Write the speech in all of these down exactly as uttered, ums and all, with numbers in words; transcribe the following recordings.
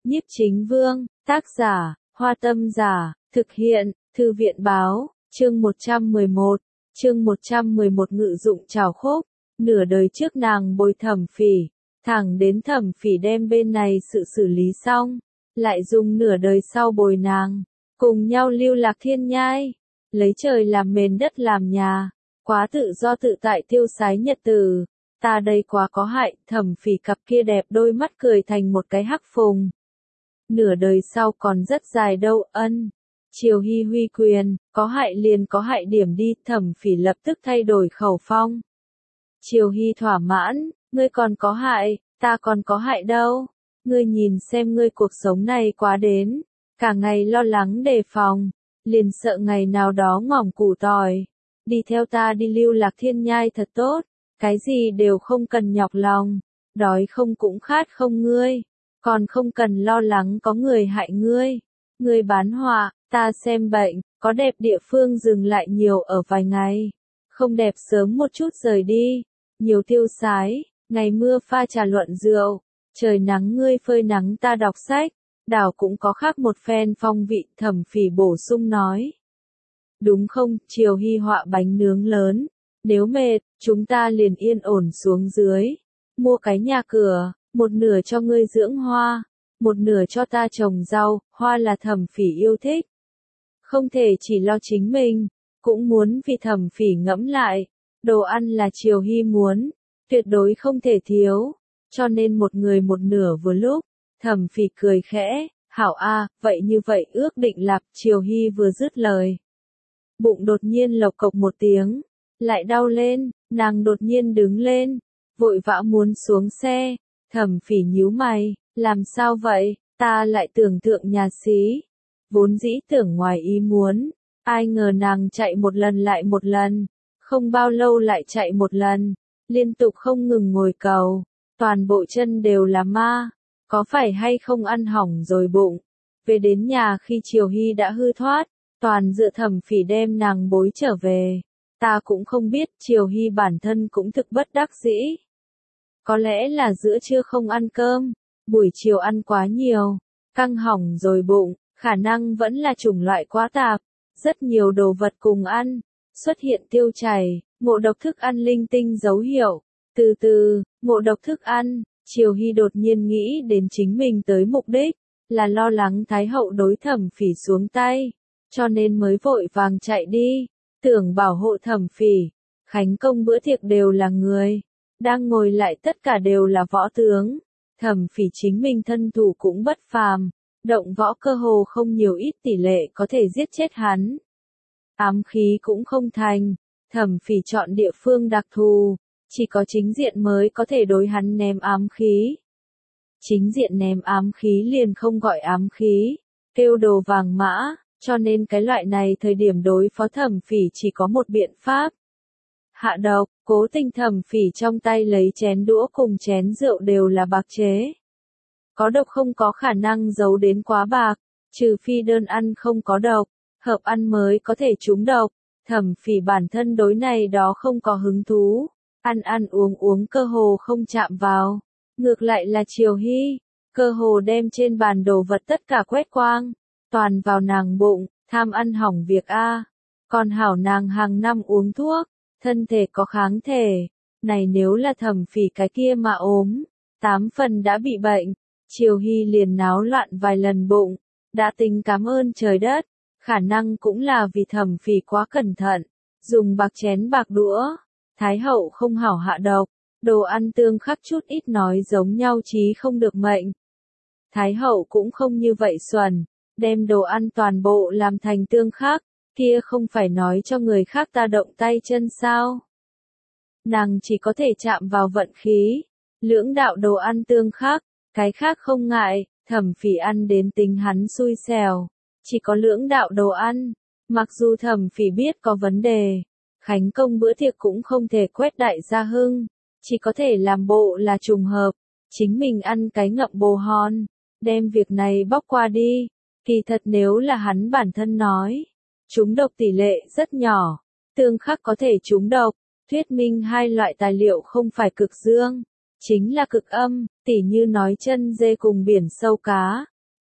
Nhiếp Chính Vương, tác giả, Hoa Tâm Giả, thực hiện, Thư viện Báo, chương một trăm mười một, chương một trăm mười một ngự dụng trảo khúc, nửa đời trước nàng bồi Thẩm Phỉ, thẳng đến Thẩm Phỉ đem bên này sự xử lý xong, lại dùng nửa đời sau bồi nàng, cùng nhau lưu lạc thiên nhai, lấy trời làm mền đất làm nhà, quá tự do tự tại tiêu sái nhật tử. Ta đây quá có hại, Thẩm Phỉ cặp kia đẹp đôi mắt cười thành một cái hắc phùng. Nửa đời sau còn rất dài đâu, ân. Triều Hy huy quyền, có hại liền có hại điểm đi, Thẩm Phỉ lập tức thay đổi khẩu phong. Triều Hy thỏa mãn, ngươi còn có hại, ta còn có hại đâu. Ngươi nhìn xem ngươi cuộc sống này quá đến, cả ngày lo lắng đề phòng, liền sợ ngày nào đó ngỏm củ tỏi. Đi theo ta đi lưu lạc thiên nhai thật tốt. Cái gì đều không cần nhọc lòng, đói không cũng khát không ngươi, còn không cần lo lắng có người hại ngươi. Ngươi bán họa, ta xem bệnh, có đẹp địa phương dừng lại nhiều ở vài ngày, không đẹp sớm một chút rời đi, nhiều tiêu sái, ngày mưa pha trà luận rượu, trời nắng ngươi phơi nắng ta đọc sách, đảo cũng có khác một phen phong vị, Thẩm Phỉ bổ sung nói. Đúng không, Triều Hy họa bánh nướng lớn. Nếu mệt, chúng ta liền yên ổn xuống dưới, mua cái nhà cửa, một nửa cho ngươi dưỡng hoa, một nửa cho ta trồng rau, hoa là Thẩm Phỉ yêu thích. Không thể chỉ lo chính mình, cũng muốn vì Thẩm Phỉ ngẫm lại, đồ ăn là Triều Hy muốn, tuyệt đối không thể thiếu, cho nên một người một nửa vừa lúc. Thẩm Phỉ cười khẽ, hảo a, vậy như vậy ước định lạc. Triều Hy vừa dứt lời, bụng đột nhiên lộc cộc một tiếng. Lại đau lên, nàng đột nhiên đứng lên, vội vã muốn xuống xe. Thẩm Phỉ nhíu mày, làm sao vậy, ta lại tưởng tượng nhà xí, vốn dĩ tưởng ngoài ý muốn, ai ngờ nàng chạy một lần lại một lần, không bao lâu lại chạy một lần, liên tục không ngừng ngồi cầu, toàn bộ chân đều là ma, có phải hay không ăn hỏng rồi bụng. Về đến nhà khi Triều Hy đã hư thoát, toàn dựa Thẩm Phỉ đem nàng bối trở về. Ta cũng không biết, Triều Hy bản thân cũng thực bất đắc dĩ. Có lẽ là giữa trưa không ăn cơm, buổi chiều ăn quá nhiều, căng hỏng rồi bụng, khả năng vẫn là chủng loại quá tạp, rất nhiều đồ vật cùng ăn, xuất hiện tiêu chảy, ngộ độc thức ăn linh tinh dấu hiệu. Từ từ, ngộ độc thức ăn, Triều Hy đột nhiên nghĩ đến chính mình tới mục đích, là lo lắng Thái hậu đối Thẩm Phỉ xuống tay, cho nên mới vội vàng chạy đi. Tưởng bảo hộ Thẩm Phỉ, khánh công bữa tiệc đều là người, đang ngồi lại tất cả đều là võ tướng. Thẩm Phỉ chính mình thân thủ cũng bất phàm, động võ cơ hồ không nhiều ít tỷ lệ có thể giết chết hắn. Ám khí cũng không thành, Thẩm Phỉ chọn địa phương đặc thù, chỉ có chính diện mới có thể đối hắn ném ám khí. Chính diện ném ám khí liền không gọi ám khí, kêu đồ vàng mã. Cho nên cái loại này thời điểm đối phó Thẩm Phỉ chỉ có một biện pháp. Hạ độc, cố tình Thẩm Phỉ trong tay lấy chén đũa cùng chén rượu đều là bạc chế. Có độc không có khả năng giấu đến quá bạc, trừ phi đơn ăn không có độc, hợp ăn mới có thể trúng độc. Thẩm Phỉ bản thân đối này đó không có hứng thú, ăn ăn uống uống cơ hồ không chạm vào. Ngược lại là Triều Hy, cơ hồ đem trên bàn đồ vật tất cả quét quang. Toàn vào nàng bụng, tham ăn hỏng việc a. Còn hảo nàng hàng năm uống thuốc, thân thể có kháng thể, này nếu là Thẩm Phỉ cái kia mà ốm, tám phần đã bị bệnh. Triều Hy liền náo loạn vài lần bụng, đã tính cảm ơn trời đất, khả năng cũng là vì Thẩm Phỉ quá cẩn thận, dùng bạc chén bạc đũa. Thái hậu không hảo hạ độc, đồ ăn tương khắc chút ít nói giống nhau chí không được mệnh. Thái hậu cũng không như vậy xuẩn. Đem đồ ăn toàn bộ làm thành tương khắc, kia không phải nói cho người khác ta động tay chân sao. Nàng chỉ có thể chạm vào vận khí, lưỡng đạo đồ ăn tương khắc, cái khác không ngại. Thẩm Phỉ ăn đến tính hắn xui xẻo, chỉ có lưỡng đạo đồ ăn, mặc dù Thẩm Phỉ biết có vấn đề, khánh công bữa tiệc cũng không thể quét đại gia hưng, chỉ có thể làm bộ là trùng hợp, chính mình ăn cái ngậm bồ hòn, đem việc này bóc qua đi. Kỳ thật nếu là hắn bản thân nói, trúng độc tỷ lệ rất nhỏ, tương khắc có thể trúng độc, thuyết minh hai loại tài liệu không phải cực dương, chính là cực âm, tỉ như nói chân dê cùng biển sâu cá,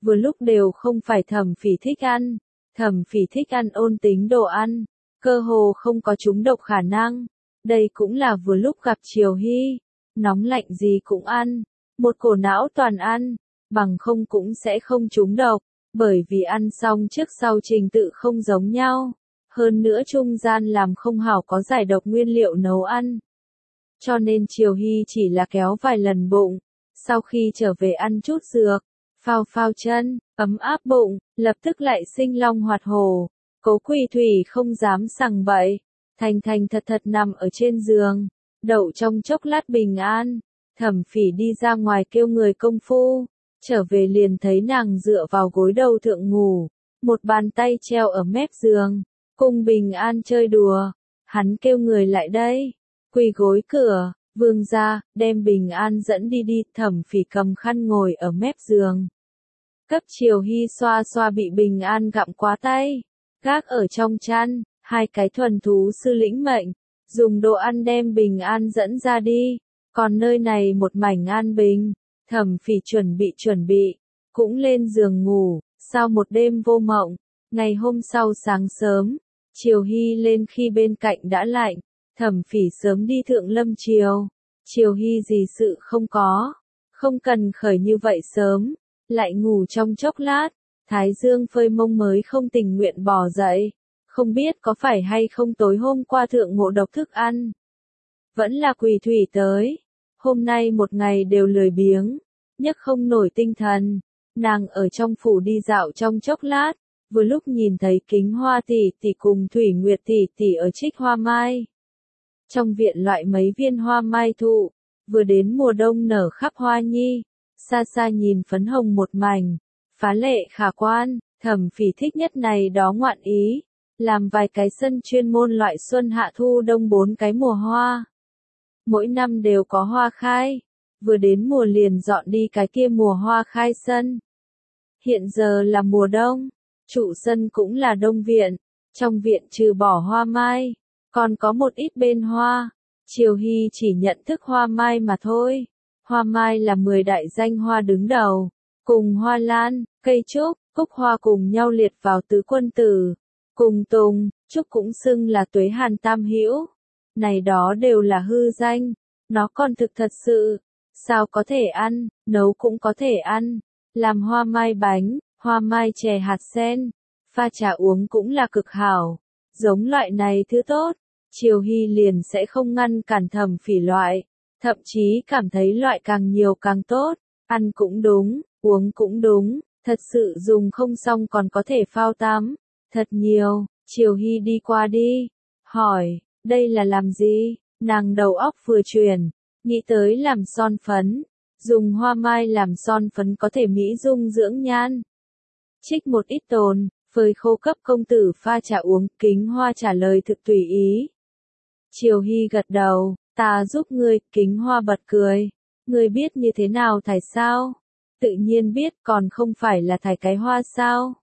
vừa lúc đều không phải Thẩm Phỉ thích ăn. Thẩm Phỉ thích ăn ôn tính đồ ăn, cơ hồ không có trúng độc khả năng. Đây cũng là vừa lúc gặp Triều Hy, nóng lạnh gì cũng ăn, một cổ não toàn ăn, bằng không cũng sẽ không trúng độc, bởi vì ăn xong trước sau trình tự không giống nhau. Hơn nữa trung gian làm không hảo có giải độc nguyên liệu nấu ăn. Cho nên Triều Hy chỉ là kéo vài lần bụng, sau khi trở về ăn chút dược, phao phao chân, ấm áp bụng, lập tức lại sinh long hoạt hổ. Cố Quỳ Thủy không dám sằng bậy, thành thành thật thật nằm ở trên giường, đậu trong chốc lát bình an. Thẩm Phỉ đi ra ngoài kêu người công phu, trở về liền thấy nàng dựa vào gối đầu thượng ngủ, một bàn tay treo ở mép giường, cùng bình an chơi đùa. Hắn kêu người lại đây, quỳ gối cửa, vương ra, đem bình an dẫn đi đi. Thẩm Phỉ cầm khăn ngồi ở mép giường, cấp Triều Hy xoa xoa bị bình an gặm quá tay, gác ở trong chăn. Hai cái thuần thú sư lĩnh mệnh, dùng đồ ăn đem bình an dẫn ra đi, còn nơi này một mảnh an bình. Thẩm Phỉ chuẩn bị chuẩn bị, cũng lên giường ngủ, sau một đêm vô mộng. Ngày hôm sau sáng sớm, Triều Hy lên khi bên cạnh đã lạnh, Thẩm Phỉ sớm đi thượng lâm triều. Triều Hy gì sự không có, không cần khởi như vậy sớm, lại ngủ trong chốc lát, thái dương phơi mông mới không tình nguyện bỏ dậy. Không biết có phải hay không tối hôm qua thượng ngộ độc thức ăn. Vẫn là Quỳ Thủy tới. Hôm nay một ngày đều lười biếng, nhấc không nổi tinh thần. Nàng ở trong phủ đi dạo trong chốc lát, vừa lúc nhìn thấy Kính Hoa tỷ tỷ cùng Thủy Nguyệt tỷ tỷ ở trích hoa mai. Trong viện loại mấy viên hoa mai thụ, vừa đến mùa đông nở khắp hoa nhi, xa xa nhìn phấn hồng một mảnh, phá lệ khả quan. Thẩm Phỉ thích nhất này đó ngoạn ý. Làm vài cái sân chuyên môn loại xuân hạ thu đông bốn cái mùa hoa. Mỗi năm đều có hoa khai, vừa đến mùa liền dọn đi cái kia mùa hoa khai sân. Hiện giờ là mùa đông, trụ sân cũng là đông viện, trong viện trừ bỏ hoa mai, còn có một ít bên hoa. Triều Hy chỉ nhận thức hoa mai mà thôi. Hoa mai là mười đại danh hoa đứng đầu, cùng hoa lan, cây trúc, cúc hoa cùng nhau liệt vào tứ quân tử. Cùng tùng, trúc cũng xưng là tuế hàn tam hữu. Này đó đều là hư danh, nó còn thực thật sự. Sao có thể ăn, nấu cũng có thể ăn. Làm hoa mai bánh, hoa mai chè hạt sen, pha trà uống cũng là cực hảo. Giống loại này thứ tốt, Triều Hy liền sẽ không ngăn cản Thẩm Phỉ loại. Thậm chí cảm thấy loại càng nhiều càng tốt. Ăn cũng đúng, uống cũng đúng, thật sự dùng không xong còn có thể phao tắm. Thật nhiều. Triều Hy đi qua đi, hỏi, đây là làm gì? Nàng đầu óc vừa chuyển, nghĩ tới làm son phấn, dùng hoa mai làm son phấn có thể mỹ dung dưỡng nhan. Trích một ít tồn, phơi khô cấp công tử pha trà uống. Kính Hoa trả lời thực tùy ý. Triều Hy gật đầu, ta giúp ngươi. Kính Hoa bật cười, ngươi biết như thế nào thải sao? Tự nhiên biết, còn không phải là thải cái hoa sao?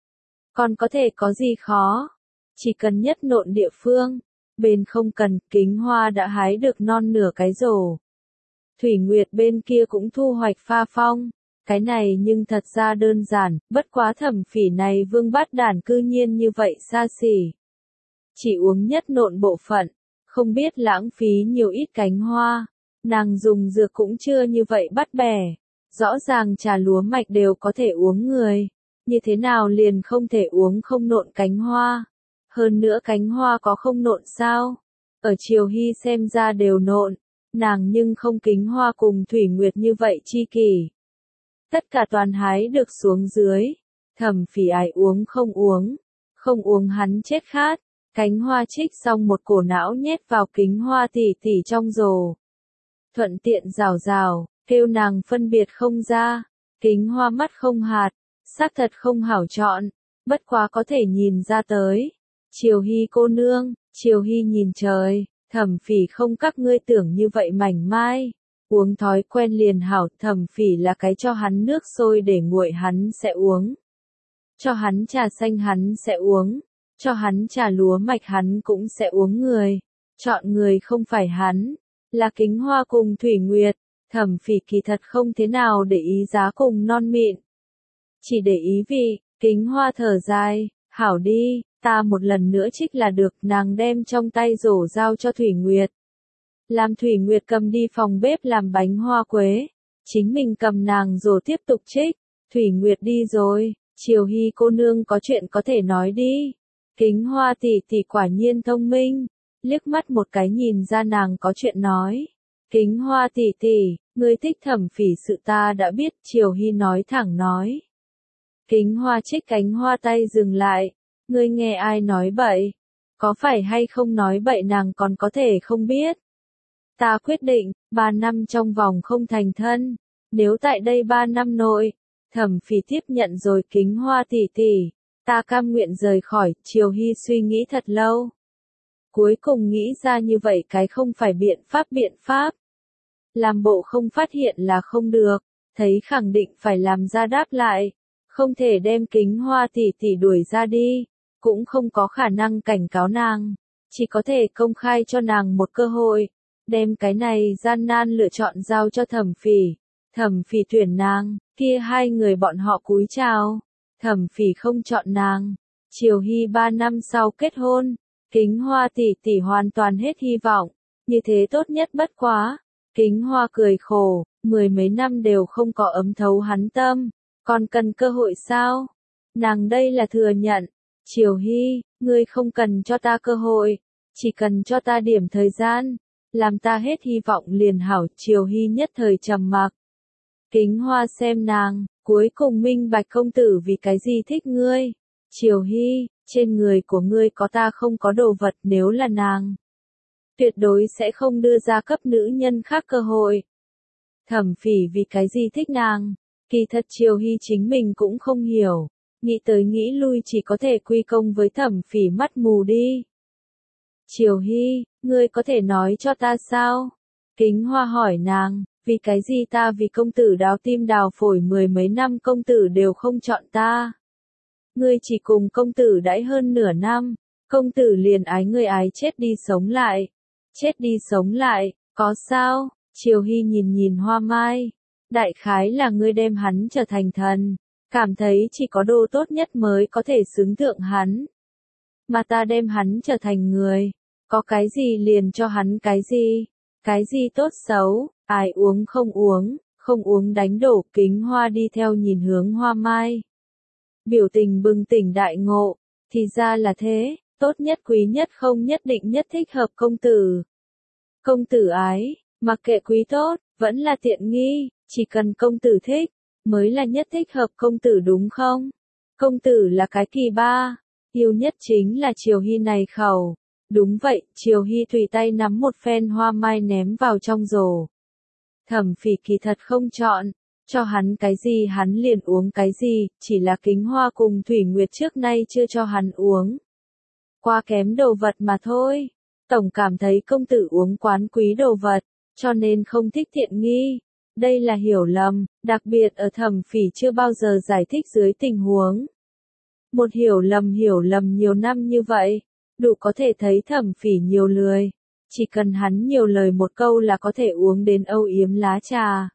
Còn có thể có gì khó? Chỉ cần nhất nộn địa phương, bên không cần. Kính Hoa đã hái được non nửa cái rổ. Thủy Nguyệt bên kia cũng thu hoạch pha phong. Cái này nhưng thật ra đơn giản, bất quá Thẩm Phỉ này vương bát đản cư nhiên như vậy xa xỉ. Chỉ uống nhất nộn bộ phận, không biết lãng phí nhiều ít cánh hoa. Nàng dùng dược cũng chưa như vậy bắt bẻ. Rõ ràng trà lúa mạch đều có thể uống người. Như thế nào liền không thể uống không nộn cánh hoa? Hơn nữa cánh hoa có không nộn sao? Ở Triều Hy xem ra đều nộn, nàng nhưng không Kính Hoa cùng Thủy Nguyệt như vậy chi kỷ. Tất cả toàn hái được xuống dưới. Thẩm Phỉ ai uống không uống, không uống hắn chết khát. Cánh hoa trích xong một cổ não nhét vào Kính Hoa tỉ tỉ trong rổ. Thuận tiện rào rào, kêu nàng phân biệt không ra. Kính Hoa mắt không hạt, xác thật không hảo chọn, bất quá có thể nhìn ra tới. Triều Hy cô nương, Triều Hy nhìn trời, Thẩm Phỉ không các ngươi tưởng như vậy mảnh mai. Uống thói quen liền hảo. Thẩm Phỉ là cái cho hắn nước sôi để nguội hắn sẽ uống. Cho hắn trà xanh hắn sẽ uống. Cho hắn trà lúa mạch hắn cũng sẽ uống người. Chọn người không phải hắn, là Kính Hoa cùng Thủy Nguyệt. Thẩm Phỉ kỳ thật không thế nào để ý giá cùng non mịn. Chỉ để ý vị, Kính Hoa thở dài, hảo đi, ta một lần nữa trích là được. Nàng đem trong tay rổ giao cho Thủy Nguyệt. Làm Thủy Nguyệt cầm đi phòng bếp làm bánh hoa quế. Chính mình cầm nàng rổ tiếp tục trích. Thủy Nguyệt đi rồi, Triều Hy cô nương có chuyện có thể nói đi. Kính Hoa tỷ tỷ quả nhiên thông minh, liếc mắt một cái nhìn ra nàng có chuyện nói. Kính Hoa tỷ tỷ, ngươi thích Thẩm Phỉ sự ta đã biết, Triều Hy nói thẳng nói. Kính Hoa trích cánh hoa tay dừng lại, ngươi nghe ai nói bậy? Có phải hay không nói bậy nàng còn có thể không biết. Ta quyết định, ba năm trong vòng không thành thân, nếu tại đây ba năm nội, Thẩm Phỉ tiếp nhận rồi Kính Hoa tỷ tỷ, ta cam nguyện rời khỏi. Triều Hy suy nghĩ thật lâu. Cuối cùng nghĩ ra như vậy cái không phải biện pháp biện pháp. Làm bộ không phát hiện là không được, thấy khẳng định phải làm ra đáp lại. Không thể đem Kính Hoa tỷ tỷ đuổi ra đi, cũng không có khả năng cảnh cáo nàng, chỉ có thể công khai cho nàng một cơ hội, đem cái này gian nan lựa chọn giao cho Thẩm Phỉ. Thẩm Phỉ tuyển nàng, kia hai người bọn họ cúi chào. Thẩm Phỉ không chọn nàng. Triều Hy ba năm sau kết hôn, Kính Hoa tỷ tỷ hoàn toàn hết hy vọng, như thế tốt nhất bất quá. Kính Hoa cười khổ, mười mấy năm đều không có ấm thấu hắn tâm, còn cần cơ hội sao? Nàng đây là thừa nhận. Triều Hy, ngươi không cần cho ta cơ hội, chỉ cần cho ta điểm thời gian, làm ta hết hy vọng liền hảo. Triều Hy nhất thời trầm mặc. Kính Hoa xem nàng, cuối cùng minh bạch công tử vì cái gì thích ngươi. Triều Hy, trên người của ngươi có ta không có đồ vật, nếu là nàng, tuyệt đối sẽ không đưa ra cấp nữ nhân khác cơ hội. Thẩm Phỉ vì cái gì thích nàng, kỳ thật Triều Hy chính mình cũng không hiểu, nghĩ tới nghĩ lui chỉ có thể quy công với Thẩm Phỉ mắt mù đi. Triều Hy, ngươi có thể nói cho ta sao? Kính Hoa hỏi nàng, vì cái gì ta vì công tử đào tim đào phổi mười mấy năm công tử đều không chọn ta? Ngươi chỉ cùng công tử đãi hơn nửa năm, công tử liền ái ngươi ái chết đi sống lại. Chết đi sống lại, có sao? Triều Hy nhìn nhìn Hoa Mai. Đại khái là ngươi đem hắn trở thành thần, cảm thấy chỉ có đồ tốt nhất mới có thể xứng thượng hắn. Mà ta đem hắn trở thành người, có cái gì liền cho hắn cái gì, cái gì tốt xấu, ai uống không uống, không uống đánh đổ. Kính Hoa đi theo nhìn hướng Hoa Mai. Biểu tình bừng tỉnh đại ngộ, thì ra là thế, tốt nhất quý nhất không nhất định nhất thích hợp công tử. Công tử ái, mặc kệ quý tốt, vẫn là tiện nghi, chỉ cần công tử thích, mới là nhất thích hợp công tử đúng không? Công tử là cái kỳ ba, yêu nhất chính là Triều Hy này khẩu. Đúng vậy, Triều Hy tùy tay nắm một phen hoa mai ném vào trong rổ. Thẩm Phỉ kỳ thật không chọn, cho hắn cái gì hắn liền uống cái gì, chỉ là Kính Hoa cùng Thủy Nguyệt trước nay chưa cho hắn uống qua kém đồ vật mà thôi. Tổng cảm thấy công tử uống quán quý đồ vật, cho nên không thích tiện nghi. Đây là hiểu lầm, đặc biệt ở Thẩm Phỉ chưa bao giờ giải thích dưới tình huống. Một hiểu lầm hiểu lầm nhiều năm như vậy, đủ có thể thấy Thẩm Phỉ nhiều lười. Chỉ cần hắn nhiều lời một câu là có thể uống đến âu yếm lá trà.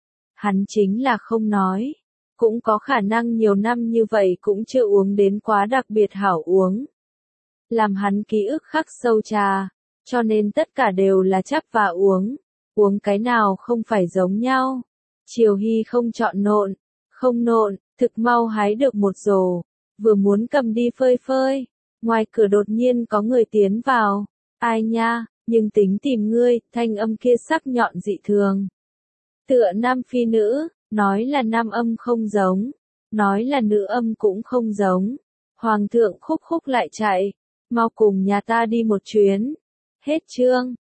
Hắn chính là không nói. Cũng có khả năng nhiều năm như vậy cũng chưa uống đến quá đặc biệt hảo uống. Làm hắn ký ức khắc sâu trà, cho nên tất cả đều là chắp và uống. Uống cái nào không phải giống nhau. Triều Hy không chọn nộn, không nộn, thực mau hái được một rổ, vừa muốn cầm đi phơi phơi. Ngoài cửa đột nhiên có người tiến vào. Ai nha, nhưng tính tìm ngươi, thanh âm kia sắc nhọn dị thường. Tựa nam phi nữ, nói là nam âm không giống, nói là nữ âm cũng không giống. Hoàng thượng khúc khúc lại chạy, mau cùng nhà ta đi một chuyến. Hết chương.